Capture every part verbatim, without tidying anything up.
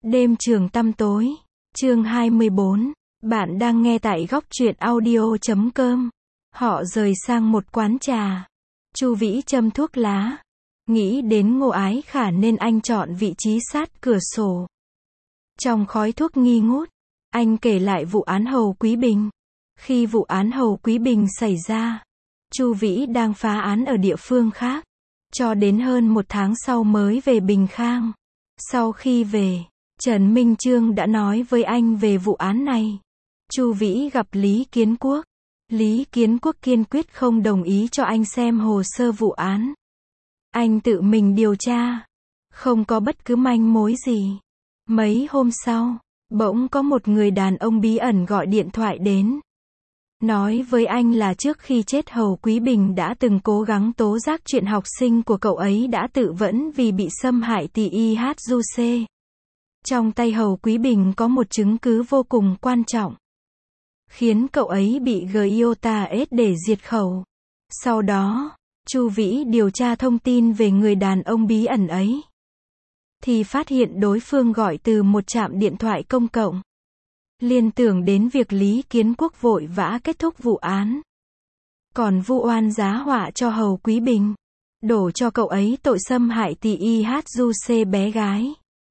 Đêm trường tăm tối, chương hai mươi bốn. Bạn đang nghe tại góc truyện audio chấm com. Họ rời sang một quán trà. Chu Vĩ châm thuốc lá. Nghĩ đến Ngô Ái Khả nên anh chọn vị trí sát cửa sổ. Trong khói thuốc nghi ngút, anh kể lại vụ án Hầu Quý Bình. Khi vụ án Hầu Quý Bình xảy ra, Chu Vĩ đang phá án ở địa phương khác. Cho đến hơn một tháng sau mới về Bình Khang. Sau khi về, Trần Minh Chương đã nói với anh về vụ án này. Chu Vĩ gặp Lý Kiến Quốc. Lý Kiến Quốc kiên quyết không đồng ý cho anh xem hồ sơ vụ án. Anh tự mình điều tra. Không có bất cứ manh mối gì. Mấy hôm sau, bỗng có một người đàn ông bí ẩn gọi điện thoại đến. Nói với anh là trước khi chết Hầu Quý Bình đã từng cố gắng tố giác chuyện học sinh của cậu ấy đã tự vẫn vì bị xâm hại tỳ i hát du xê. Trong tay Hầu Quý Bình có một chứng cứ vô cùng quan trọng, khiến cậu ấy bị giê i o tê a ét để diệt khẩu. Sau đó, Chu Vĩ điều tra thông tin về người đàn ông bí ẩn ấy, thì phát hiện đối phương gọi từ một trạm điện thoại công cộng. Liên tưởng đến việc Lý Kiến Quốc vội vã kết thúc vụ án, còn vu oan giá họa cho Hầu Quý Bình, đổ cho cậu ấy tội xâm hại tỳ i hát du xê bé gái.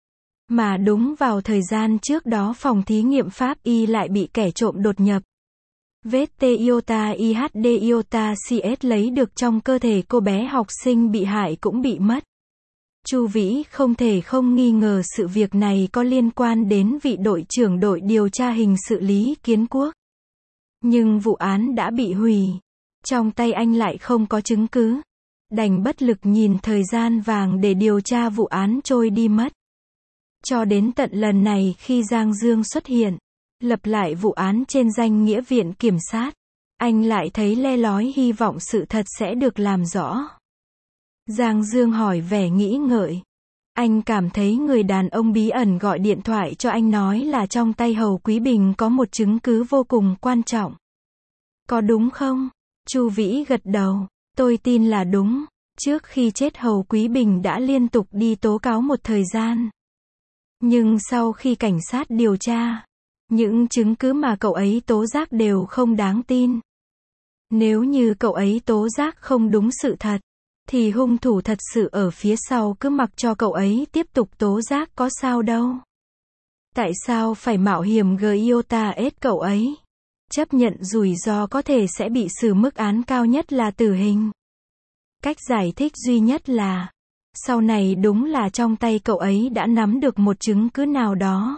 Mà đúng vào thời gian trước đó phòng thí nghiệm pháp y lại bị kẻ trộm đột nhập. Vết iota i hát d iota xê ét lấy được trong cơ thể cô bé học sinh bị hại cũng bị mất. Chu Vĩ không thể không nghi ngờ sự việc này có liên quan đến vị đội trưởng đội điều tra hình sự Lý Kiến Quốc. Nhưng vụ án đã bị hủy. Trong tay anh lại không có chứng cứ. Đành bất lực nhìn thời gian vàng để điều tra vụ án trôi đi mất. Cho đến tận lần này khi Giang Dương xuất hiện, lập lại vụ án trên danh nghĩa viện kiểm sát, anh lại thấy le lói hy vọng sự thật sẽ được làm rõ. Giang Dương hỏi vẻ nghĩ ngợi. Anh cảm thấy người đàn ông bí ẩn gọi điện thoại cho anh nói là trong tay Hầu Quý Bình có một chứng cứ vô cùng quan trọng. Có đúng không? Chu Vĩ gật đầu. Tôi tin là đúng. Trước khi chết Hầu Quý Bình đã liên tục đi tố cáo một thời gian. Nhưng sau khi cảnh sát điều tra, những chứng cứ mà cậu ấy tố giác đều không đáng tin. Nếu như cậu ấy tố giác không đúng sự thật, thì hung thủ thật sự ở phía sau cứ mặc cho cậu ấy tiếp tục tố giác có sao đâu. Tại sao phải mạo hiểm giê i o tê a ét cậu ấy? Chấp nhận rủi ro có thể sẽ bị xử mức án cao nhất là tử hình. Cách giải thích duy nhất là, sau này đúng là trong tay cậu ấy đã nắm được một chứng cứ nào đó,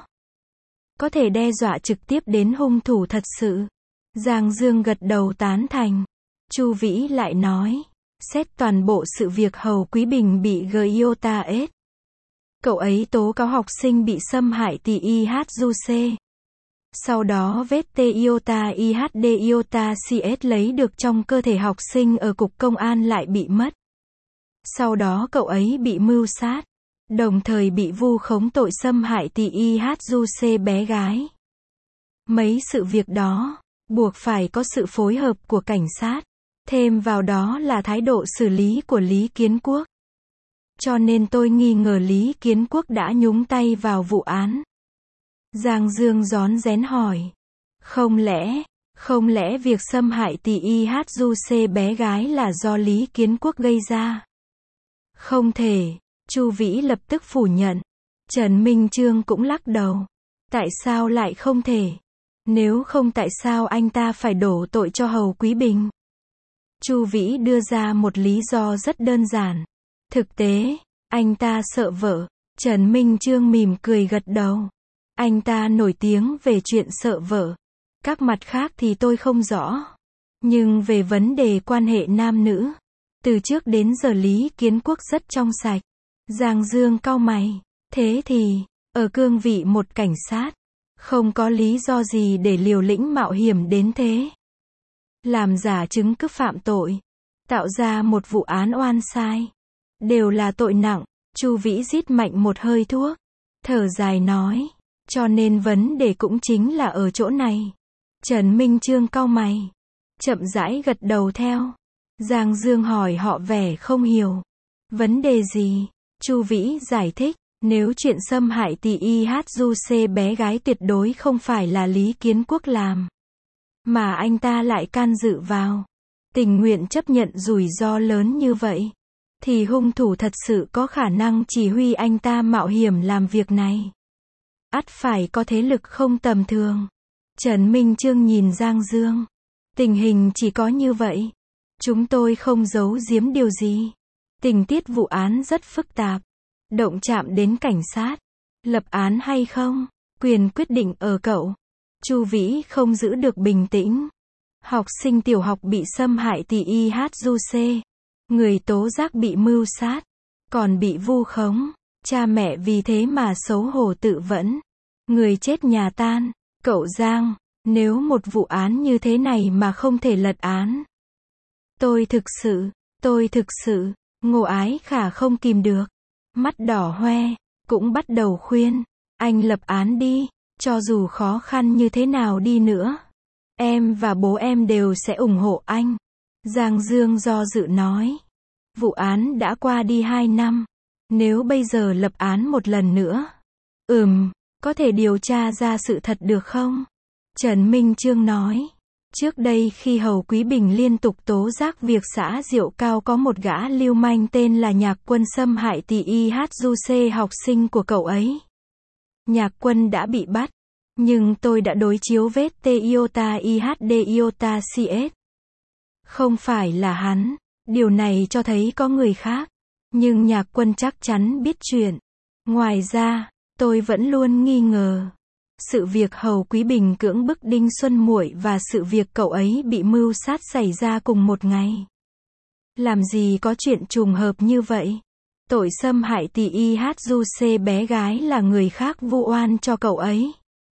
có thể đe dọa trực tiếp đến hung thủ thật sự. Giang Dương gật đầu tán thành. Chu Vĩ lại nói, xét toàn bộ sự việc Hầu Quý Bình bị giê i o tê a ét. Cậu ấy tố cáo học sinh bị xâm hại tỳ i hát du xê. Sau đó vết iota i hát d iota xê ét lấy được trong cơ thể học sinh ở cục công an lại bị mất. Sau đó cậu ấy bị mưu sát, đồng thời bị vu khống tội xâm hại tỳ i hát du xê bé gái. Mấy sự việc đó, buộc phải có sự phối hợp của cảnh sát. Thêm vào đó là thái độ xử lý của Lý Kiến Quốc. Cho nên tôi nghi ngờ Lý Kiến Quốc đã nhúng tay vào vụ án. Giang Dương rón rén hỏi. Không lẽ, không lẽ việc xâm hại tỳ i hát du xê bé gái là do Lý Kiến Quốc gây ra? Không thể, Chu Vĩ lập tức phủ nhận. Trần Minh Chương cũng lắc đầu. Tại sao lại không thể? Nếu không tại sao anh ta phải đổ tội cho Hầu Quý Bình? Chu Vĩ đưa ra một lý do rất đơn giản. Thực tế, anh ta sợ vợ. Trần Minh Chương mỉm cười gật đầu. Anh ta nổi tiếng về chuyện sợ vợ. Các mặt khác thì tôi không rõ. Nhưng về vấn đề quan hệ nam nữ, từ trước đến giờ Lý Kiến Quốc rất trong sạch. Giang Dương cau mày. Thế thì, ở cương vị một cảnh sát, không có lý do gì để liều lĩnh mạo hiểm đến thế. Làm giả chứng cứ phạm tội, tạo ra một vụ án oan sai, đều là tội nặng. Chu Vĩ rít mạnh một hơi thuốc, thở dài nói, cho nên vấn đề cũng chính là ở chỗ này. Trần Minh Chương cau mày, chậm rãi gật đầu theo. Giang Dương hỏi họ vẻ không hiểu. Vấn đề gì? Chu Vĩ giải thích, Nếu chuyện xâm hại tỷ i hát du xê bé gái tuyệt đối không phải là Lý Kiến Quốc làm, mà anh ta lại can dự vào, tình nguyện chấp nhận rủi ro lớn như vậy, thì hung thủ thật sự có khả năng chỉ huy anh ta mạo hiểm làm việc này. Ắt phải có thế lực không tầm thường. Trần Minh Chương nhìn Giang Dương. Tình hình chỉ có như vậy. Chúng tôi không giấu giếm điều gì. Tình tiết vụ án rất phức tạp. Động chạm đến cảnh sát. Lập án hay không, quyền quyết định ở cậu. Chu Vĩ không giữ được bình tĩnh. Học sinh tiểu học bị xâm hại tỷ i hát du xê. Người tố giác bị mưu sát. Còn bị vu khống. Cha mẹ vì thế mà xấu hổ tự vẫn. Người chết nhà tan. Cậu Giang, nếu một vụ án như thế này mà không thể lật án. Tôi thực sự, tôi thực sự, Ngô Ái Khả không kìm được. Mắt đỏ hoe, cũng bắt đầu khuyên. Anh lập án đi, cho dù khó khăn như thế nào đi nữa. Em và bố em đều sẽ ủng hộ anh. Giang Dương do dự nói. Vụ án đã qua đi hai năm. Nếu bây giờ lập án một lần nữa. Ừm, có thể điều tra ra sự thật được không? Trần Minh Chương nói. Trước đây khi Hầu Quý Bình liên tục tố giác việc xã Diệu Cao có một gã lưu manh tên là Nhạc Quân xâm hại tỷ i hát du xê học sinh của cậu ấy. Nhạc Quân đã bị bắt. Nhưng tôi đã đối chiếu vết T iota i hát D iota C S. Không phải là hắn. Điều này cho thấy có người khác. Nhưng Nhạc Quân chắc chắn biết chuyện. Ngoài ra, tôi vẫn luôn nghi ngờ. Sự việc Hầu Quý Bình cưỡng bức Đinh Xuân Muội và sự việc cậu ấy bị mưu sát xảy ra cùng một ngày. Làm gì có chuyện trùng hợp như vậy? Tội xâm hại tỷ i hát du xê bé gái là người khác vu oan cho cậu ấy.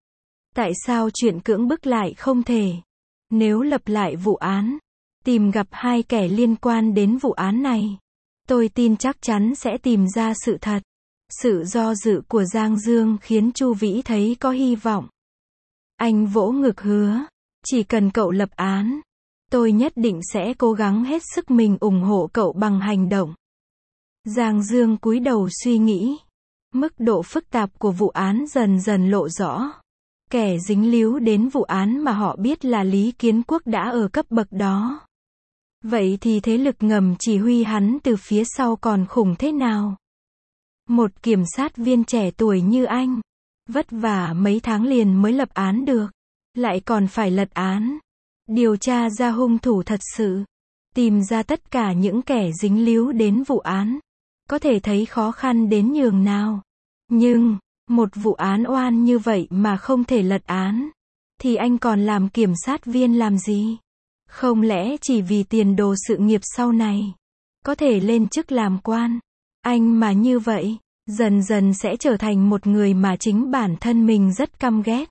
Tại sao chuyện cưỡng bức lại không thể? Nếu lập lại vụ án, tìm gặp hai kẻ liên quan đến vụ án này, tôi tin chắc chắn sẽ tìm ra sự thật. Sự do dự của Giang Dương khiến Chu Vĩ thấy có hy vọng. Anh vỗ ngực hứa, chỉ cần cậu lập án, tôi nhất định sẽ cố gắng hết sức mình ủng hộ cậu bằng hành động. Giang Dương cúi đầu suy nghĩ. Mức độ phức tạp của vụ án dần dần lộ rõ. Kẻ dính líu đến vụ án mà họ biết là Lý Kiến Quốc đã ở cấp bậc đó. Vậy thì thế lực ngầm chỉ huy hắn từ phía sau còn khủng thế nào? Một kiểm sát viên trẻ tuổi như anh, vất vả mấy tháng liền mới lập án được, lại còn phải lật án, điều tra ra hung thủ thật sự, tìm ra tất cả những kẻ dính líu đến vụ án, có thể thấy khó khăn đến nhường nào. Nhưng, một vụ án oan như vậy mà không thể lật án, thì anh còn làm kiểm sát viên làm gì? Không lẽ chỉ vì tiền đồ sự nghiệp sau này, có thể lên chức làm quan? Anh mà như vậy, dần dần sẽ trở thành một người mà chính bản thân mình rất căm ghét.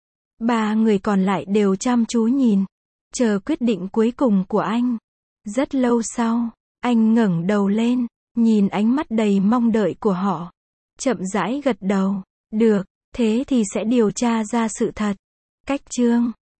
Ba người còn lại đều chăm chú nhìn, chờ quyết định cuối cùng của anh. Rất lâu sau, anh ngẩng đầu lên, nhìn ánh mắt đầy mong đợi của họ. Chậm rãi gật đầu. Được, thế thì sẽ điều tra ra sự thật. Cách chương